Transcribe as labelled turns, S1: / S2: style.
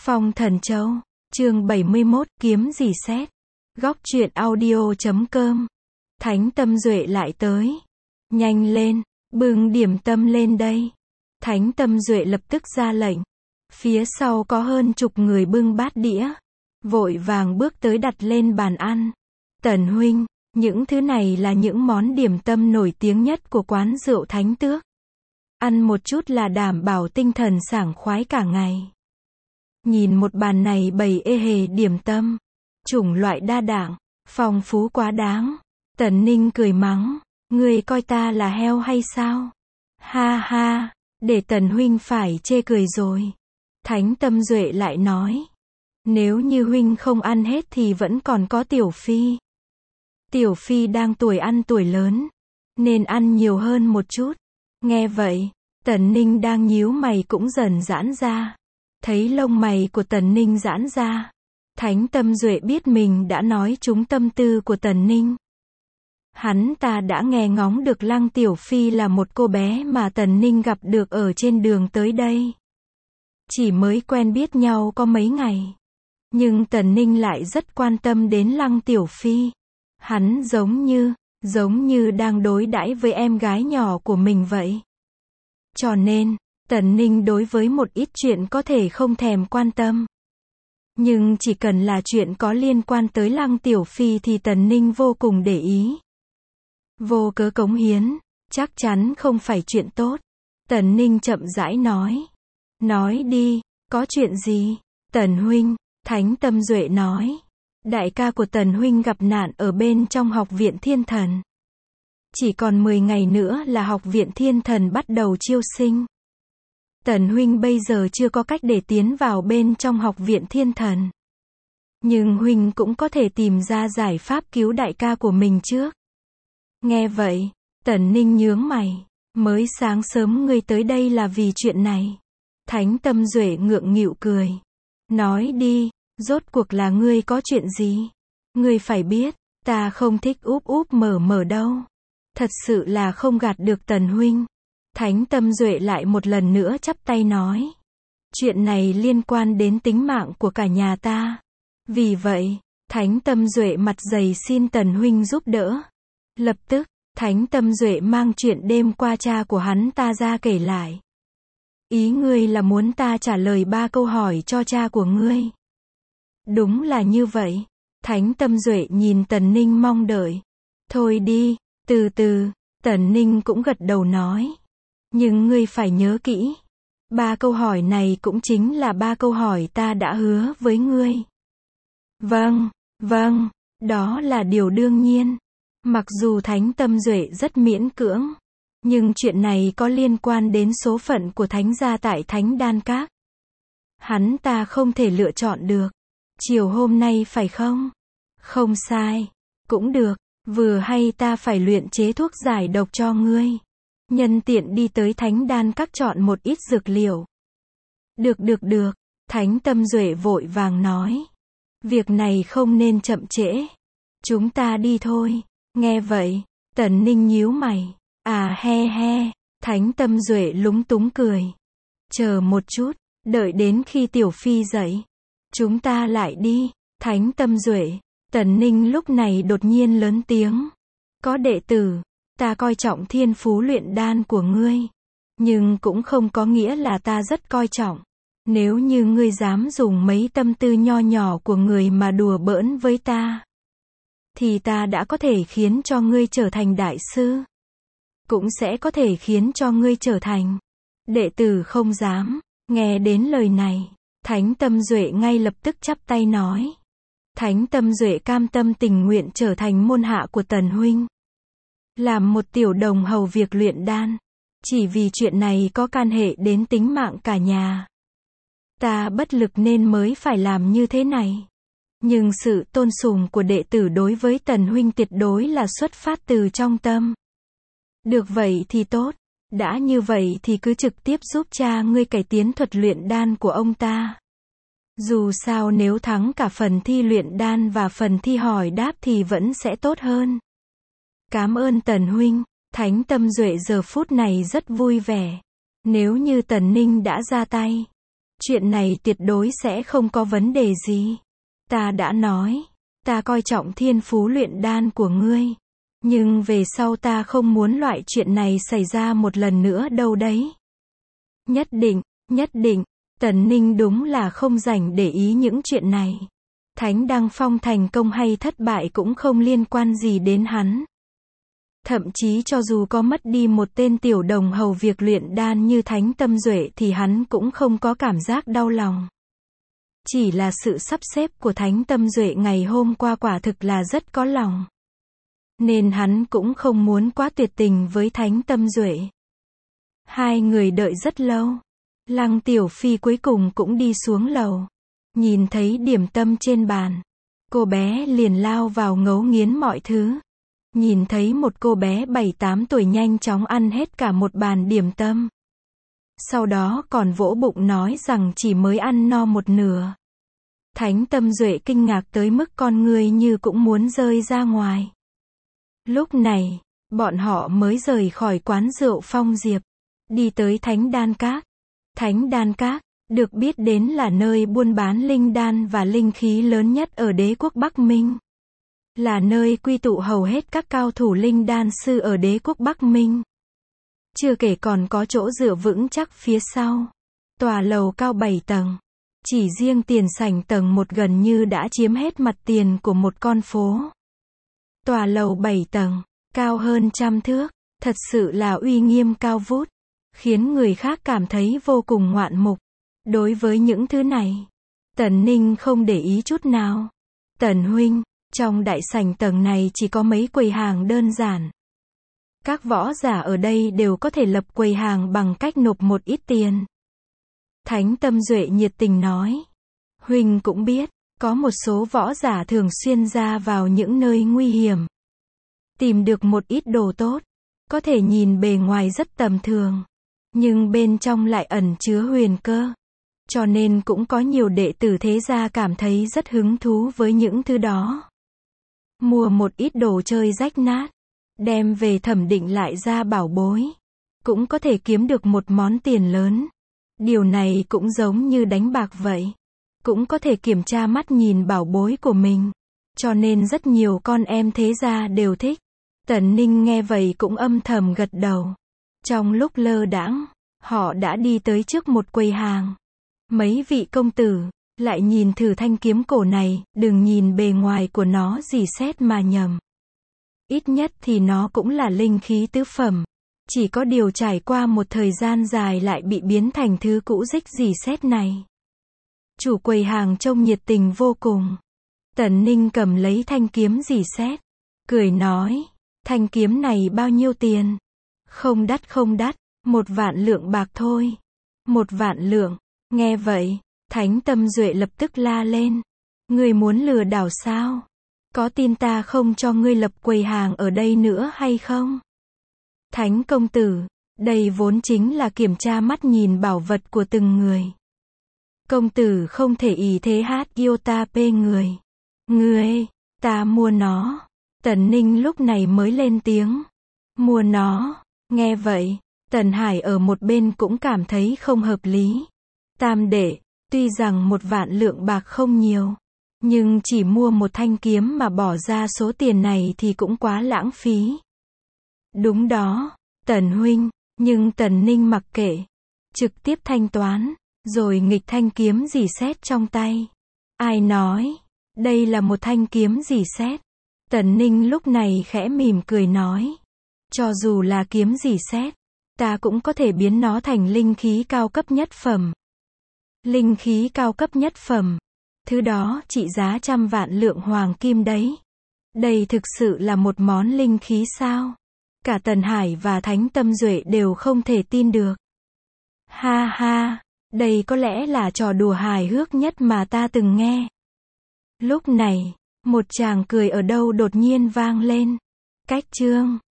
S1: Phong Thần Châu, chương 71, kiếm gì xét. Góc truyện audio.com. Thánh Tâm Duệ lại tới. Nhanh lên, bưng điểm tâm lên đây. Thánh Tâm Duệ lập tức ra lệnh. Phía sau có hơn chục người bưng bát đĩa. Vội vàng bước tới đặt lên bàn ăn. Tần huynh, những thứ này là những món điểm tâm nổi tiếng nhất của quán rượu Thánh Tước. Ăn một chút là đảm bảo tinh thần sảng khoái cả ngày. Nhìn một bàn này bày ê hề điểm tâm, chủng loại đa dạng, phong phú quá đáng. Tần Ninh cười mắng, ngươi coi ta là heo hay sao? Ha ha, để Tần huynh phải chê cười rồi. Thánh Tâm Duệ lại nói, nếu như huynh không ăn hết thì vẫn còn có Tiểu Phi. Tiểu Phi đang tuổi ăn tuổi lớn, nên ăn nhiều hơn một chút. Nghe vậy, Tần Ninh đang nhíu mày cũng dần giãn ra. Thấy lông mày của Tần Ninh giãn ra, Thánh Tâm Duệ biết mình đã nói trúng tâm tư của Tần Ninh. Hắn ta đã nghe ngóng được Lăng Tiểu Phi là một cô bé mà Tần Ninh gặp được ở trên đường tới đây. Chỉ mới quen biết nhau có mấy ngày. Nhưng Tần Ninh lại rất quan tâm đến Lăng Tiểu Phi. Hắn giống như đang đối đãi với em gái nhỏ của mình vậy. Cho nên, Tần Ninh đối với một ít chuyện có thể không thèm quan tâm. Nhưng chỉ cần là chuyện có liên quan tới Lăng Tiểu Phi thì Tần Ninh vô cùng để ý. Vô cớ cống hiến, chắc chắn không phải chuyện tốt. Tần Ninh chậm rãi nói. Nói đi, có chuyện gì? Tần huynh, Thánh Tâm Duệ nói. Đại ca của Tần huynh gặp nạn ở bên trong Học viện Thiên Thần. Chỉ còn 10 ngày nữa là Học viện Thiên Thần bắt đầu chiêu sinh. Tần huynh bây giờ chưa có cách để tiến vào bên trong Học viện Thiên Thần. Nhưng huynh cũng có thể tìm ra giải pháp cứu đại ca của mình trước. Nghe vậy, Tần Ninh nhướng mày. Mới sáng sớm ngươi tới đây là vì chuyện này. Thánh Tâm Duệ ngượng nghịu cười. Nói đi, rốt cuộc là ngươi có chuyện gì? Ngươi phải biết, ta không thích úp úp mở đâu. Thật sự là không gạt được Tần huynh. Thánh Tâm Duệ lại một lần nữa chắp tay nói. Chuyện này liên quan đến tính mạng của cả nhà ta. Vì vậy, Thánh Tâm Duệ mặt dày xin Tần huynh giúp đỡ. Lập tức, Thánh Tâm Duệ mang chuyện đêm qua cha của hắn ta ra kể lại. Ý ngươi là muốn ta trả lời 3 câu hỏi cho cha của ngươi. Đúng là như vậy. Thánh Tâm Duệ nhìn Tần Ninh mong đợi. Thôi đi, từ từ. Tần Ninh cũng gật đầu nói. Nhưng ngươi phải nhớ kỹ. 3 câu hỏi này cũng chính là 3 câu hỏi ta đã hứa với ngươi. Vâng, đó là điều đương nhiên. Mặc dù Thánh Tâm Duệ rất miễn cưỡng, nhưng chuyện này có liên quan đến số phận của Thánh gia tại Thánh Đan Các. Hắn ta không thể lựa chọn được. Chiều hôm nay phải không? Không sai. Cũng được. Vừa hay ta phải luyện chế thuốc giải độc cho ngươi. Nhân tiện đi tới Thánh Đan Các chọn một ít dược liệu. Được. Thánh Tâm Duệ vội vàng nói. Việc này không nên chậm trễ. Chúng ta đi thôi. Nghe vậy, Tần Ninh nhíu mày. À he. Thánh Tâm Duệ lúng túng cười. Chờ một chút, đợi đến khi Tiểu Phi dậy. Chúng ta lại đi. Thánh Tâm Duệ. Tần Ninh lúc này đột nhiên lớn tiếng. Có đệ tử, ta coi trọng thiên phú luyện đan của ngươi. Nhưng cũng không có nghĩa là ta rất coi trọng. Nếu như ngươi dám dùng mấy tâm tư nho nhỏ của người mà đùa bỡn với ta, thì ta đã có thể khiến cho ngươi trở thành đại sư. Cũng sẽ có thể khiến cho ngươi trở thành đệ tử không dám. Nghe đến lời này, Thánh Tâm Duệ ngay lập tức chắp tay nói. Thánh Tâm Duệ cam tâm tình nguyện trở thành môn hạ của Tần huynh. Làm một tiểu đồng hầu việc luyện đan. Chỉ vì chuyện này có can hệ đến tính mạng cả nhà. Ta bất lực nên mới phải làm như thế này. Nhưng sự tôn sùng của đệ tử đối với Tần huynh tuyệt đối là xuất phát từ trong tâm. Được vậy thì tốt. Đã như vậy thì cứ trực tiếp giúp cha ngươi cải tiến thuật luyện đan của ông ta. Dù sao nếu thắng cả phần thi luyện đan và phần thi hỏi đáp thì vẫn sẽ tốt hơn. Cảm ơn Tần huynh. Thánh Tâm Duệ giờ phút này rất vui vẻ. Nếu như Tần Ninh đã ra tay, Chuyện này tuyệt đối sẽ không có vấn đề gì. Ta đã nói, ta coi trọng thiên phú luyện đan của ngươi. Nhưng về sau ta không muốn loại chuyện này xảy ra một lần nữa đâu đấy. Nhất định, Tần Ninh đúng là không rảnh để ý những chuyện này. Thánh Đăng Phong thành công hay thất bại cũng không liên quan gì đến hắn. Thậm chí cho dù có mất đi một tên tiểu đồng hầu việc luyện đan như Thánh Tâm Duệ thì hắn cũng không có cảm giác đau lòng. Chỉ là sự sắp xếp của Thánh Tâm Duệ ngày hôm qua quả thực là rất có lòng. Nên hắn cũng không muốn quá tuyệt tình với Thánh Tâm Duệ. Hai người đợi rất lâu. Lăng Tiểu Phi cuối cùng cũng đi xuống lầu. Nhìn thấy điểm tâm trên bàn. Cô bé liền lao vào ngấu nghiến mọi thứ. Nhìn thấy một cô bé 7-8 tuổi nhanh chóng ăn hết cả một bàn điểm tâm. Sau đó còn vỗ bụng nói rằng chỉ mới ăn no một nửa. Thánh Tâm Duệ kinh ngạc tới mức con người như cũng muốn rơi ra ngoài. Lúc này, bọn họ mới rời khỏi quán rượu Phong Diệp. Đi tới Thánh Đan Các. Thánh Đan Các, được biết đến là nơi buôn bán linh đan và linh khí lớn nhất ở đế quốc Bắc Minh. Là nơi quy tụ hầu hết các cao thủ linh đan sư ở đế quốc Bắc Minh. Chưa kể còn có chỗ dựa vững chắc phía sau. Tòa lầu cao 7 tầng. Chỉ riêng tiền sảnh tầng 1 gần như đã chiếm hết mặt tiền của một con phố. Tòa lầu 7 tầng, cao hơn 100 thước, thật sự là uy nghiêm cao vút, khiến người khác cảm thấy vô cùng ngoạn mục. Đối với những thứ này, Tần Ninh không để ý chút nào. Tần huynh, trong đại sảnh tầng này chỉ có mấy quầy hàng đơn giản. Các võ giả ở đây đều có thể lập quầy hàng bằng cách nộp một ít tiền. Thánh Tâm Duệ nhiệt tình nói. Huynh cũng biết, có một số võ giả thường xuyên ra vào những nơi nguy hiểm. Tìm được một ít đồ tốt. Có thể nhìn bề ngoài rất tầm thường. Nhưng bên trong lại ẩn chứa huyền cơ. Cho nên cũng có nhiều đệ tử thế gia cảm thấy rất hứng thú với những thứ đó. Mua một ít đồ chơi rách nát. Đem về thẩm định lại ra bảo bối. Cũng có thể kiếm được một món tiền lớn. Điều này cũng giống như đánh bạc vậy. Cũng có thể kiểm tra mắt nhìn bảo bối của mình. Cho nên rất nhiều con em thế gia đều thích. Tần Ninh nghe vậy cũng âm thầm gật đầu. Trong lúc lơ đãng, họ đã đi tới trước một quầy hàng. Mấy vị công tử, lại nhìn thử thanh kiếm cổ này, đừng nhìn bề ngoài của nó rỉ sét mà nhầm. Ít nhất thì nó cũng là linh khí tứ phẩm. Chỉ có điều trải qua một thời gian dài lại bị biến thành thứ cũ rích rỉ sét này. Chủ quầy hàng trông nhiệt tình vô cùng. Tần Ninh cầm lấy thanh kiếm rỉ sét, cười nói, thanh kiếm này bao nhiêu tiền? Không đắt, 1.000.000 lượng bạc thôi. 1.000.000 lượng, nghe vậy, Thánh Tâm Duệ lập tức la lên. Ngươi muốn lừa đảo sao? Có tin ta không cho ngươi lập quầy hàng ở đây nữa hay không? Thánh công tử, đây vốn chính là kiểm tra mắt nhìn bảo vật của từng người. Công tử không thể ý thế hát yêu ta pê người. Ngươi, ta mua nó. Tần Ninh lúc này mới lên tiếng. Mua nó. Nghe vậy, Tần Hải ở một bên cũng cảm thấy không hợp lý. Tam đệ, tuy rằng 1.000.000 lượng bạc không nhiều, nhưng chỉ mua một thanh kiếm mà bỏ ra số tiền này thì cũng quá lãng phí. Đúng đó, Tần huynh, nhưng Tần Ninh mặc kệ, trực tiếp thanh toán, rồi nghịch thanh kiếm rỉ sét trong tay. Ai nói, đây là một thanh kiếm rỉ sét? Tần Ninh lúc này khẽ mỉm cười nói, cho dù là kiếm rỉ sét, ta cũng có thể biến nó thành linh khí cao cấp nhất phẩm. Linh khí cao cấp nhất phẩm, thứ đó trị giá 100.000 lượng hoàng kim đấy. Đây thực sự là một món linh khí sao? Cả Tần Hải và Thánh Tâm Duệ đều không thể tin được. Ha ha, đây có lẽ là trò đùa hài hước nhất mà ta từng nghe. Lúc này, một tràng cười ở đâu đột nhiên vang lên. Cách chương